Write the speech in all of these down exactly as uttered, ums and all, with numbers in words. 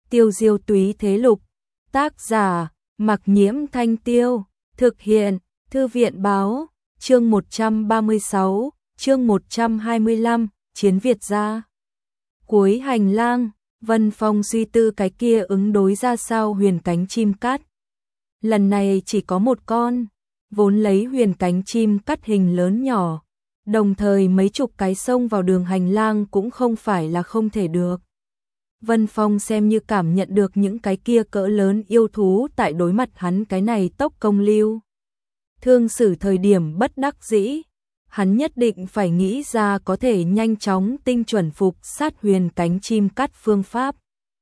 Tiêu diêu túy thế lục. Tác giả, Mặc Nhiễm Thanh Tiêu. Thực hiện, Thư viện báo. Chương một trăm ba mươi sáu, chương một trăm hai mươi lăm, Chiến Việt gia. Cuối hành lang, Vân Phong suy tư cái kia ứng đối ra sao huyền cánh chim cát. Lần này chỉ có một con, vốn lấy huyền cánh chim cắt hình lớn nhỏ, đồng thời mấy chục cái xông vào đường hành lang cũng không phải là không thể được. Vân Phong xem như cảm nhận được những cái kia cỡ lớn yêu thú tại đối mặt hắn cái này tốc công lưu. Thương xử thời điểm bất đắc dĩ, hắn nhất định phải nghĩ ra có thể nhanh chóng tinh chuẩn phục sát huyền cánh chim cắt phương pháp.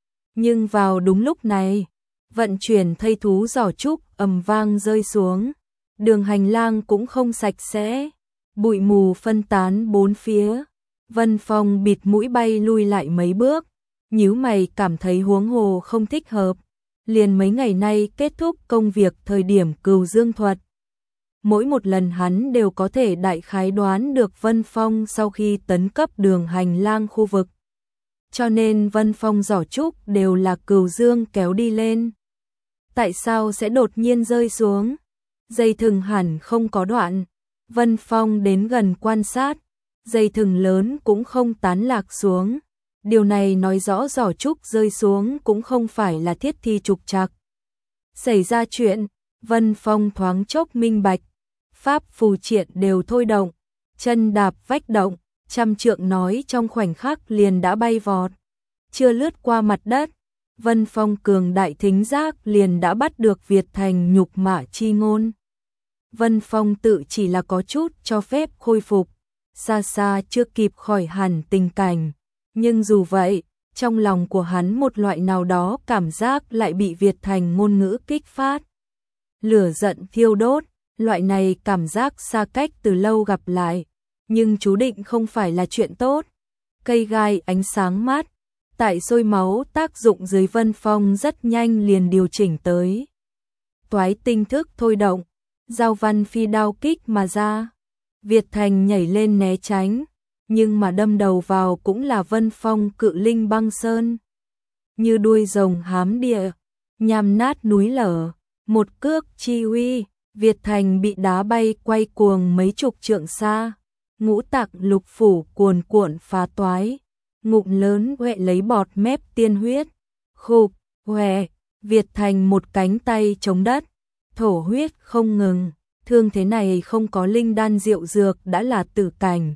Nhưng vào đúng lúc này, vận chuyển thây thú giỏ trúc ầm vang rơi xuống, đường hành lang cũng không sạch sẽ, bụi mù phân tán bốn phía. Vân Phong bịt mũi bay lui lại mấy bước, nhíu mày cảm thấy huống hồ không thích hợp, liền mấy ngày nay kết thúc công việc thời điểm Cửu Dương thuật. Mỗi một lần hắn đều có thể đại khái đoán được Vân Phong sau khi tấn cấp đường hành lang khu vực. Cho nên Vân Phong giỏ trúc đều là Cửu Dương kéo đi lên. Tại sao sẽ đột nhiên rơi xuống? Dây thừng hẳn không có đoạn. Vân Phong đến gần quan sát, dây thừng lớn cũng không tán lạc xuống. Điều này nói rõ giỏ trúc rơi xuống cũng không phải là thiết thi trục trặc. Xảy ra chuyện, Vân Phong thoáng chốc minh bạch, pháp phù triện đều thôi động, chân đạp vách động, trăm trượng nói trong khoảnh khắc liền đã bay vọt. Chưa lướt qua mặt đất, Vân Phong cường đại thính giác liền đã bắt được Việt Thành nhục mạ chi ngôn. Vân Phong tự chỉ là có chút cho phép khôi phục, xa xa chưa kịp khỏi hẳn tình cảnh. Nhưng dù vậy, trong lòng của hắn một loại nào đó cảm giác lại bị Việt Thành ngôn ngữ kích phát. Lửa giận thiêu đốt, loại này cảm giác xa cách từ lâu gặp lại, nhưng chú định không phải là chuyện tốt. Cây gai ánh sáng mát, tại sôi máu tác dụng dưới Vân Phong rất nhanh liền điều chỉnh tới. Toái tinh thức thôi động, giao văn phi đao kích mà ra. Việt Thành nhảy lên né tránh, nhưng mà đâm đầu vào cũng là Vân Phong cự linh băng sơn. Như đuôi rồng hám địa, nhằm nát núi lở, một cước chi uy, Việt Thành bị đá bay quay cuồng mấy chục trượng xa. Ngũ tạng lục phủ cuồn cuộn phá toái, ngụm lớn huệ lấy bọt mép tiên huyết. Khục, huệ, Việt Thành một cánh tay chống đất, thổ huyết không ngừng, thương thế này không có linh đan diệu dược đã là tử cảnh.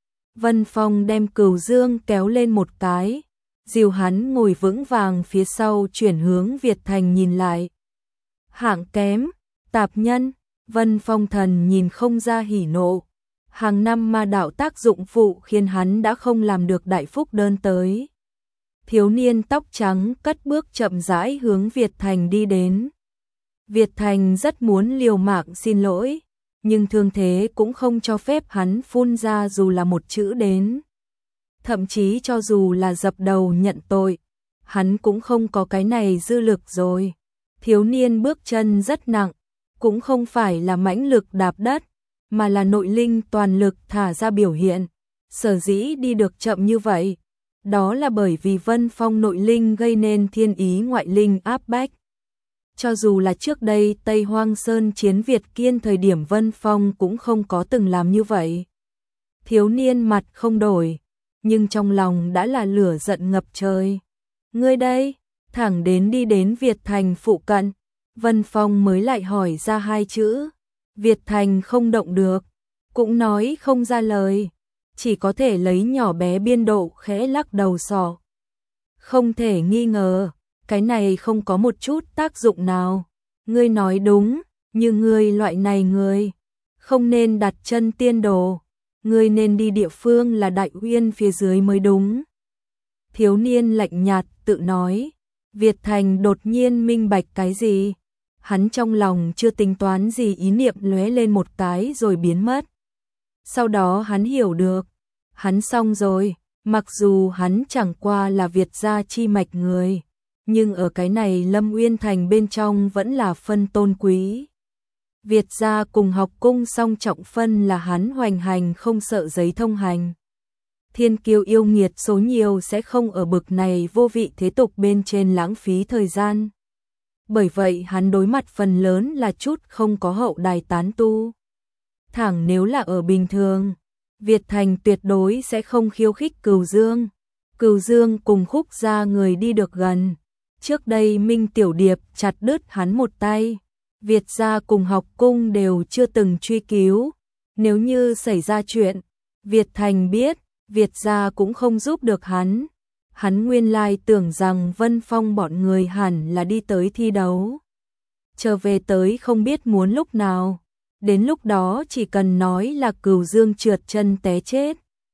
Vân Phong đem Cửu Dương kéo lên một cái, dìu hắn ngồi vững vàng phía sau chuyển hướng Việt Thành nhìn lại. Hạng kém, tạp nhân, Vân Phong thần nhìn không ra hỉ nộ. Hàng năm ma đạo tác dụng phụ khiến hắn đã không làm được đại phúc đơn tới. Thiếu niên tóc trắng cất bước chậm rãi hướng Việt Thành đi đến. Việt Thành rất muốn liều mạng xin lỗi, nhưng thương thế cũng không cho phép hắn phun ra dù là một chữ đến. Thậm chí cho dù là dập đầu nhận tội, hắn cũng không có cái này dư lực rồi. Thiếu niên bước chân rất nặng, cũng không phải là mãnh lực đạp đất, mà là nội linh toàn lực thả ra biểu hiện. Sở dĩ đi được chậm như vậy, đó là bởi vì Vân Phong nội linh gây nên thiên ý ngoại linh áp bách. Cho dù là trước đây Tây Hoang Sơn chiến Việt Kiên thời điểm Vân Phong cũng không có từng làm như vậy. Thiếu niên mặt không đổi, nhưng trong lòng đã là lửa giận ngập trời. Ngươi đây, thẳng đến đi đến Việt Thành phụ cận, Vân Phong mới lại hỏi ra hai chữ. Việt Thành không động được, cũng nói không ra lời, chỉ có thể lấy nhỏ bé biên độ khẽ lắc đầu sọ. Không thể nghi ngờ, cái này không có một chút tác dụng nào. Ngươi nói đúng, nhưng ngươi loại này người, không nên đặt chân tiên đồ, ngươi nên đi địa phương là Đại Uyên phía dưới mới đúng. Thiếu niên lạnh nhạt tự nói. Việt Thành đột nhiên minh bạch cái gì? Hắn trong lòng chưa tính toán gì, ý niệm lóe lên một cái rồi biến mất. Sau đó hắn hiểu được, hắn xong rồi, mặc dù hắn chẳng qua là Việt gia chi mạch người, nhưng ở cái này Lâm Uyên Thành bên trong vẫn là phân tôn quý. Việt gia cùng học cung song trọng phân là hắn hoành hành không sợ giấy thông hành. Thiên kiêu yêu nghiệt số nhiều sẽ không ở bực này vô vị thế tục bên trên lãng phí thời gian. Bởi vậy hắn đối mặt phần lớn là chút không có hậu đài tán tu. Thẳng nếu là ở bình thường, Việt Thành tuyệt đối sẽ không khiêu khích Cửu Dương. Cửu Dương cùng Khúc gia người đi được gần. Trước đây Minh Tiểu Điệp chặt đứt hắn một tay. Việt gia cùng học cung đều chưa từng truy cứu. Nếu như xảy ra chuyện, Việt Thành biết, Việt gia cũng không giúp được hắn. Hắn nguyên lai tưởng rằng Vân Phong bọn người hẳn là đi tới thi đấu. Trở về tới không biết muốn lúc nào. Đến lúc đó chỉ cần nói là Cửu Dương trượt chân té chết.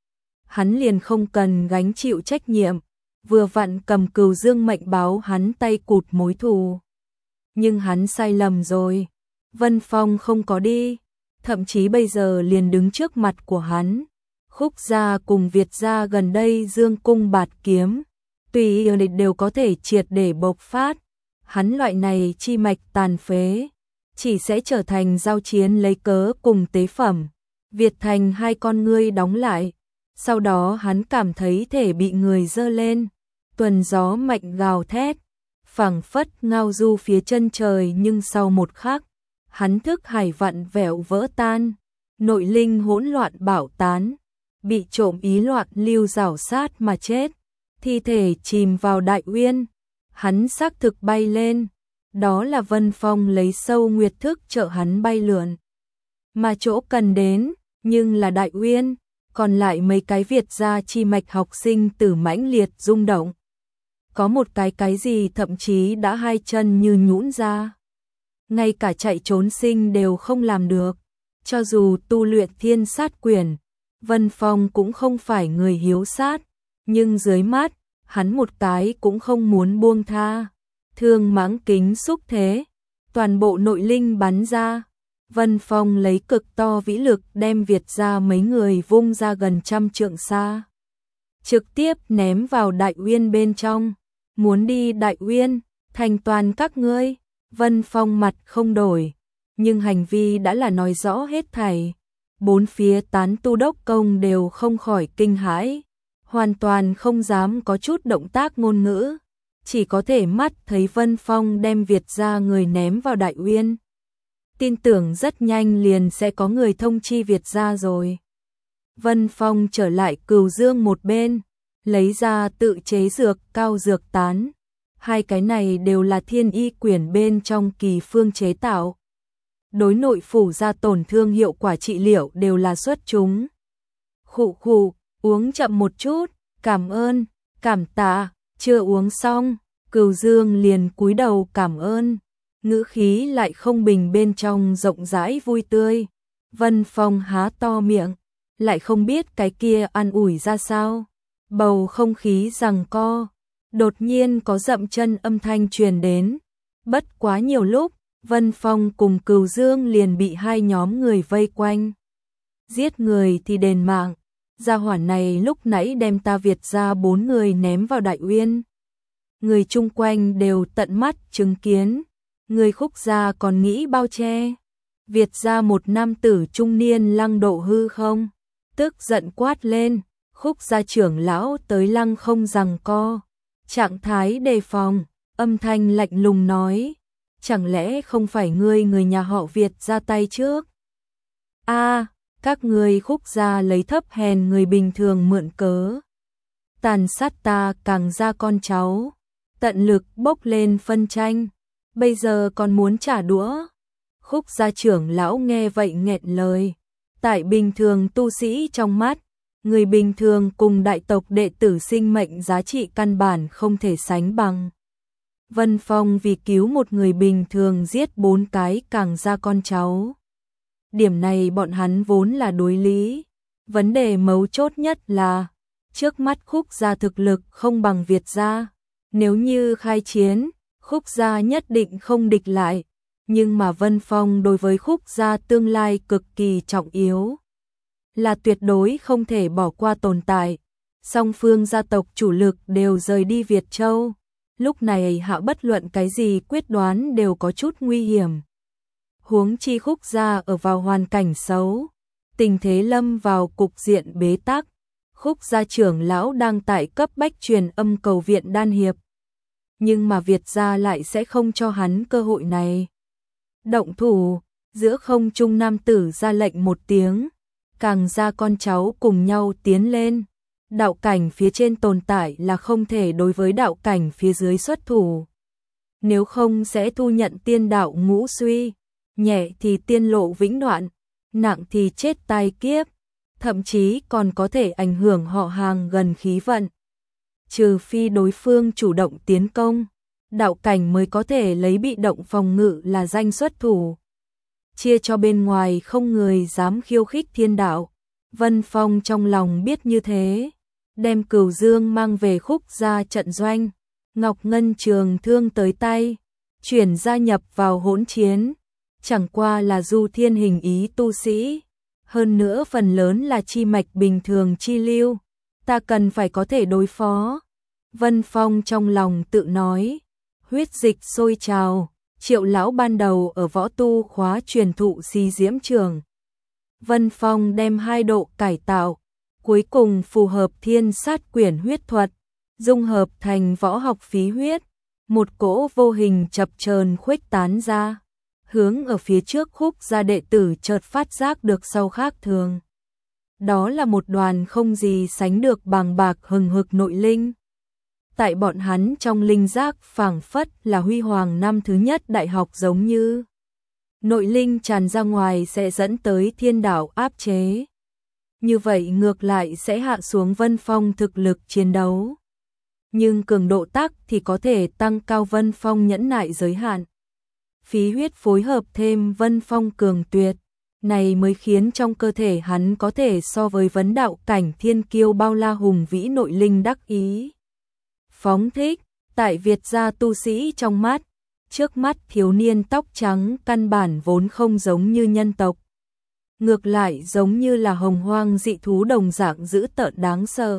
Hắn liền không cần gánh chịu trách nhiệm. Vừa vặn cầm Cửu Dương mệnh báo hắn tay cụt mối thù. Nhưng hắn sai lầm rồi. Vân Phong không có đi. Thậm chí bây giờ liền đứng trước mặt của hắn. Khúc gia cùng Việt gia gần đây dương cung bạt kiếm. Tùy yêu địch đều có thể triệt để bộc phát. Hắn loại này chi mạch tàn phế. Chỉ sẽ trở thành giao chiến lấy cớ cùng tế phẩm. Việt Thành hai con ngươi đóng lại. Sau đó hắn cảm thấy thể bị người dơ lên. Tuần gió mạnh gào thét. Phảng phất ngao du phía chân trời, nhưng sau một khắc, hắn thức hải vặn vẹo vỡ tan. Nội linh hỗn loạn bạo tán. Bị trộm ý loạn lưu rảo sát mà chết. Thi thể chìm vào đại uyên. Hắn xác thực bay lên. Đó là Vân Phong lấy sâu nguyệt thức trợ hắn bay lượn. Mà chỗ cần đến, nhưng là đại uyên. Còn lại mấy cái Việt gia chi mạch học sinh tử mãnh liệt rung động. Có một cái cái gì thậm chí đã hai chân như nhũn ra. Ngay cả chạy trốn sinh đều không làm được. Cho dù tu luyện thiên sát quyền, Vân Phong cũng không phải người hiếu sát. Nhưng dưới mắt, hắn một cái cũng không muốn buông tha. Thương mãng kính xúc thế, toàn bộ nội linh bắn ra. Vân Phong lấy cực to vĩ lực đem Việt gia mấy người vung ra gần trăm trượng xa. Trực tiếp ném vào đại uyên bên trong. Muốn đi đại uyên, thành toàn các ngươi. Vân Phong mặt không đổi, nhưng hành vi đã là nói rõ hết thảy. Bốn phía tán tu đốc công đều không khỏi kinh hãi. Hoàn toàn không dám có chút động tác ngôn ngữ. Chỉ có thể mắt thấy Vân Phong đem Việt gia người ném vào đại uyên. Tin tưởng rất nhanh liền sẽ có người thông chi Việt gia rồi. Vân Phong trở lại Cửu Dương một bên, lấy ra tự chế dược cao dược tán. Hai cái này đều là thiên y quyển bên trong kỳ phương chế tạo. Đối nội phủ ra tổn thương hiệu quả trị liệu đều là xuất chúng. Khụ khụ, uống chậm một chút, cảm ơn, cảm tạ, chưa uống xong, Cửu Dương liền cúi đầu cảm ơn. Ngữ khí lại không bình bên trong rộng rãi vui tươi. Vân Phong há to miệng, lại không biết cái kia an ủi ra sao. Bầu không khí giằng co, đột nhiên có dậm chân âm thanh truyền đến. Bất quá nhiều lúc, Vân Phong cùng Cửu Dương liền bị hai nhóm người vây quanh. Giết người thì đền mạng. Gia hỏa này lúc nãy đem ta Việt gia bốn người ném vào đại uyên. Người chung quanh đều tận mắt chứng kiến. Người Khúc gia còn nghĩ bao che. Việt gia một nam tử trung niên lăng độ hư không. Tức giận quát lên. Khúc gia trưởng lão tới lăng không giằng co. Trạng thái đề phòng. Âm thanh lạnh lùng nói. Chẳng lẽ không phải ngươi người nhà họ Việt ra tay trước? A, các ngươi Khúc gia lấy thấp hèn người bình thường mượn cớ. Tàn sát ta càng ra con cháu. Tận lực bốc lên phân tranh. Bây giờ còn muốn trả đũa. Khúc gia trưởng lão nghe vậy nghẹn lời. Tại bình thường tu sĩ trong mắt, người bình thường cùng đại tộc đệ tử sinh mệnh giá trị căn bản không thể sánh bằng. Vân Phong vì cứu một người bình thường giết bốn cái càng ra con cháu. Điểm này bọn hắn vốn là đối lý. Vấn đề mấu chốt nhất là, trước mắt Khúc gia thực lực không bằng Việt gia. Nếu như khai chiến, Khúc gia nhất định không địch lại. Nhưng mà Vân Phong đối với Khúc gia tương lai cực kỳ trọng yếu. Là tuyệt đối không thể bỏ qua tồn tại. Song phương gia tộc chủ lực đều rời đi Việt Châu. Lúc này hạ bất luận cái gì quyết đoán đều có chút nguy hiểm. Huống chi Khúc gia ở vào hoàn cảnh xấu. Tình thế lâm vào cục diện bế tắc. Khúc gia trưởng lão đang tại cấp bách truyền âm cầu viện đan hiệp. Nhưng mà Việt gia lại sẽ không cho hắn cơ hội này. Động thủ, giữa không trung nam tử ra lệnh một tiếng, càng ra con cháu cùng nhau tiến lên. Đạo cảnh phía trên tồn tại là không thể đối với đạo cảnh phía dưới xuất thủ. Nếu không sẽ thu nhận tiên đạo ngũ suy, nhẹ thì tiên lộ vĩnh đoạn, nặng thì chết tai kiếp, thậm chí còn có thể ảnh hưởng họ hàng gần khí vận. Trừ phi đối phương chủ động tiến công, đạo cảnh mới có thể lấy bị động phòng ngự là danh xuất thủ. Chia cho bên ngoài không người dám khiêu khích thiên đạo. Vân Phong trong lòng biết như thế, đem Cửu Dương mang về Khúc gia trận doanh, Ngọc Ngân trường thương tới tay, chuyển gia nhập vào hỗn chiến, chẳng qua là du thiên hình ý tu sĩ, hơn nữa phần lớn là chi mạch bình thường chi lưu, ta cần phải có thể đối phó. Vân Phong trong lòng tự nói, huyết dịch sôi trào, Triệu lão ban đầu ở võ tu khóa truyền thụ Si Diễm Trường. Vân Phong đem hai độ cải tạo, cuối cùng phù hợp thiên sát quyển huyết thuật, dung hợp thành võ học phí huyết, một cỗ vô hình chập chờn khuếch tán ra, hướng ở phía trước Khúc gia đệ tử chợt phát giác được sau khác thường. Đó là một đoàn không gì sánh được bàng bạc hừng hực nội linh. Tại bọn hắn trong linh giác phảng phất là huy hoàng năm thứ nhất đại học giống như. Nội linh tràn ra ngoài sẽ dẫn tới thiên đạo áp chế. Như vậy ngược lại sẽ hạ xuống Vân Phong thực lực chiến đấu. Nhưng cường độ tắc thì có thể tăng cao Vân Phong nhẫn nại giới hạn. Phí huyết phối hợp thêm Vân Phong cường tuyệt, này mới khiến trong cơ thể hắn có thể so với vấn đạo cảnh thiên kiêu bao la hùng vĩ nội linh đắc ý. Phóng thích, tại Việt gia tu sĩ trong mắt, trước mắt thiếu niên tóc trắng căn bản vốn không giống như nhân tộc. Ngược lại giống như là hồng hoang dị thú đồng dạng dữ tợn đáng sợ.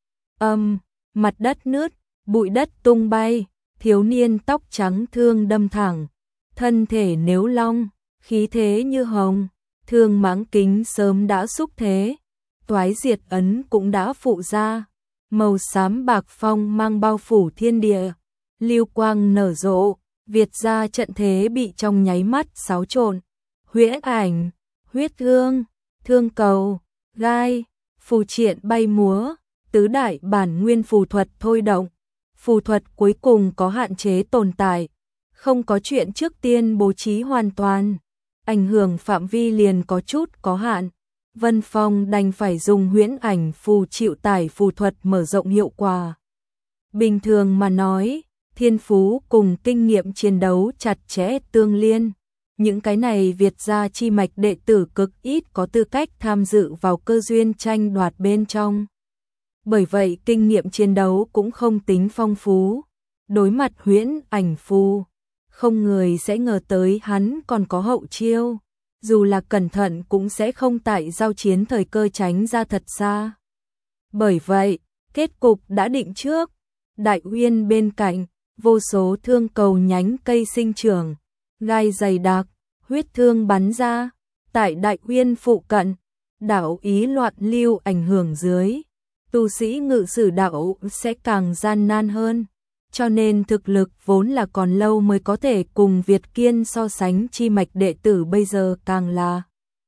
Âm, mặt đất nứt, bụi đất tung bay, thiếu niên tóc trắng thương đâm thẳng, thân thể nếu long, khí thế như hồng, thương mãng kính sớm đã xúc thế, toái diệt ấn cũng đã phụ ra. Màu xám bạc phong mang bao phủ thiên địa, lưu quang nở rộ, Việt gia trận thế bị trong nháy mắt xáo trộn. Huyễn ảnh, huyết thương, thương cầu, gai, phù triện bay múa, tứ đại bản nguyên phù thuật thôi động. Phù thuật cuối cùng có hạn chế tồn tại, không có chuyện trước tiên bố trí hoàn toàn, ảnh hưởng phạm vi liền có chút có hạn. Vân Phong đành phải dùng huyễn ảnh phù chịu tải phù thuật mở rộng hiệu quả. Bình thường mà nói, thiên phú cùng kinh nghiệm chiến đấu chặt chẽ tương liên. Những cái này Việt gia chi mạch đệ tử cực ít có tư cách tham dự vào cơ duyên tranh đoạt bên trong. Bởi vậy kinh nghiệm chiến đấu cũng không tính phong phú. Đối mặt huyễn ảnh phù, không người sẽ ngờ tới hắn còn có hậu chiêu. Dù là cẩn thận cũng sẽ không tại giao chiến thời cơ tránh ra thật xa. Bởi vậy, kết cục đã định trước. Đại uyên bên cạnh, vô số thương cầu nhánh cây sinh trưởng, gai dày đặc, huyết thương bắn ra. Tại đại uyên phụ cận, đạo ý loạn lưu ảnh hưởng dưới, tu sĩ ngự sử đạo sẽ càng gian nan hơn. Cho nên thực lực vốn là còn lâu mới có thể cùng Việt Kiên so sánh, chi mạch đệ tử bây giờ càng là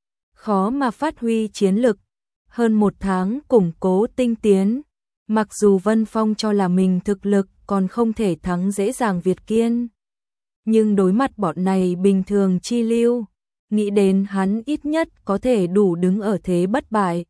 khó mà phát huy chiến lực. Hơn một tháng củng cố tinh tiến, mặc dù Vân Phong cho là mình thực lực còn không thể thắng dễ dàng Việt Kiên, nhưng đối mặt bọn này bình thường chi lưu, nghĩ đến hắn ít nhất có thể đủ đứng ở thế bất bại.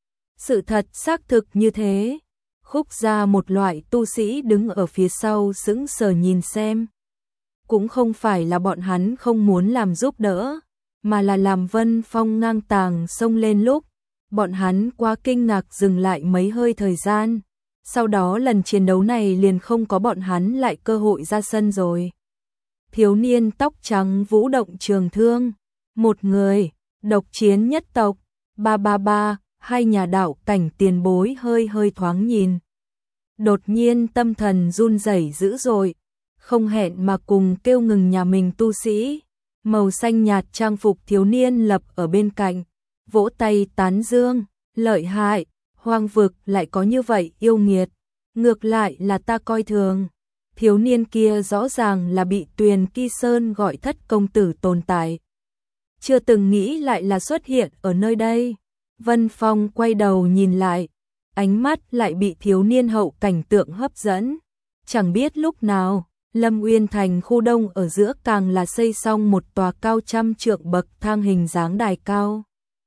Sự thật xác thực như thế. Khúc gia một loại tu sĩ đứng ở phía sau sững sờ nhìn xem. Cũng không phải là bọn hắn không muốn làm giúp đỡ, mà là làm Vân Phong ngang tàng xông lên lúc, bọn hắn quá kinh ngạc dừng lại mấy hơi thời gian. Sau đó lần chiến đấu này liền không có bọn hắn lại cơ hội ra sân rồi. Thiếu niên tóc trắng vũ động trường thương, một người, độc chiến nhất tộc, ba ba ba. Hai nhà đạo cảnh tiền bối hơi hơi thoáng nhìn. Đột nhiên tâm thần run rẩy dữ dội, không hẹn mà cùng kêu ngừng nhà mình tu sĩ. Màu xanh nhạt trang phục thiếu niên lập ở bên cạnh, vỗ tay tán dương, lợi hại, Hoang vực lại có như vậy yêu nghiệt, ngược lại là ta coi thường. Thiếu niên kia rõ ràng là bị Tuyền Kỳ Sơn gọi thất công tử tồn tại. Chưa từng nghĩ lại là xuất hiện ở nơi đây. Vân Phong quay đầu nhìn lại, ánh mắt lại bị thiếu niên hậu cảnh tượng hấp dẫn. Chẳng biết lúc nào, Lâm Uyên Thành khu đông ở giữa càng là xây xong một tòa cao trăm trượng bậc thang hình dáng đài cao.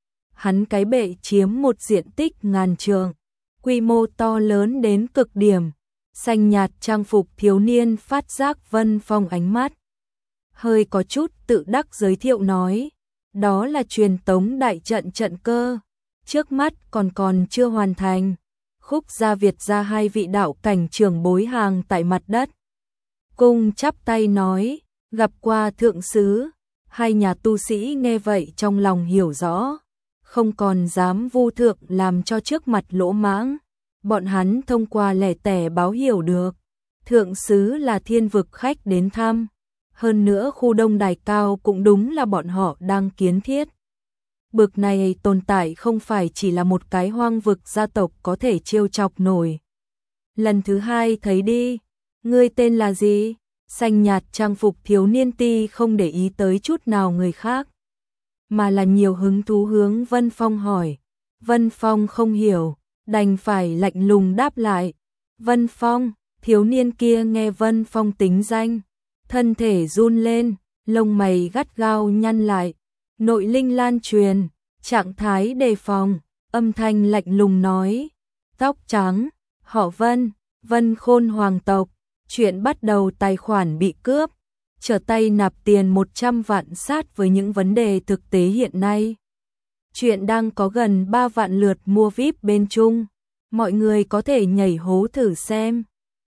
Hắn cái bệ chiếm một diện tích ngàn trượng, quy mô to lớn đến cực điểm. Xanh nhạt trang phục thiếu niên phát giác Vân Phong ánh mắt hơi có chút tự đắc giới thiệu nói, đó là truyền tống đại trận trận cơ, trước mắt còn còn chưa hoàn thành. Khúc Gia Việt ra hai vị đạo cảnh trưởng bối hàng tại mặt đất, cung chắp tay nói, gặp qua thượng sứ. Hai nhà tu sĩ nghe vậy trong lòng hiểu rõ, không còn dám vu thượng làm cho trước mặt lỗ mãng. Bọn hắn thông qua lẻ tẻ báo hiểu được, thượng sứ là thiên vực khách đến thăm. Hơn nữa khu đông đài cao cũng đúng là bọn họ đang kiến thiết. Bực này tồn tại không phải chỉ là một cái hoang vực gia tộc có thể trêu chọc nổi. Lần thứ hai thấy đi, ngươi tên là gì? Xanh nhạt trang phục thiếu niên ti không để ý tới chút nào người khác, mà là nhiều hứng thú hướng Vân Phong hỏi. Vân Phong không hiểu, đành phải lạnh lùng đáp lại. Vân Phong, thiếu niên kia nghe Vân Phong tính danh, thân thể run lên, lông mày gắt gao nhăn lại, nội linh lan truyền, trạng thái đề phòng, âm thanh lạnh lùng nói, tóc trắng, họ Vân, Vân Khôn hoàng tộc, chuyện bắt đầu tài khoản bị cướp, trở tay nạp tiền một trăm vạn sát với những vấn đề thực tế hiện nay. Chuyện đang có gần ba vạn lượt mua vi ai pi bên Trung, mọi người có thể nhảy hố thử xem.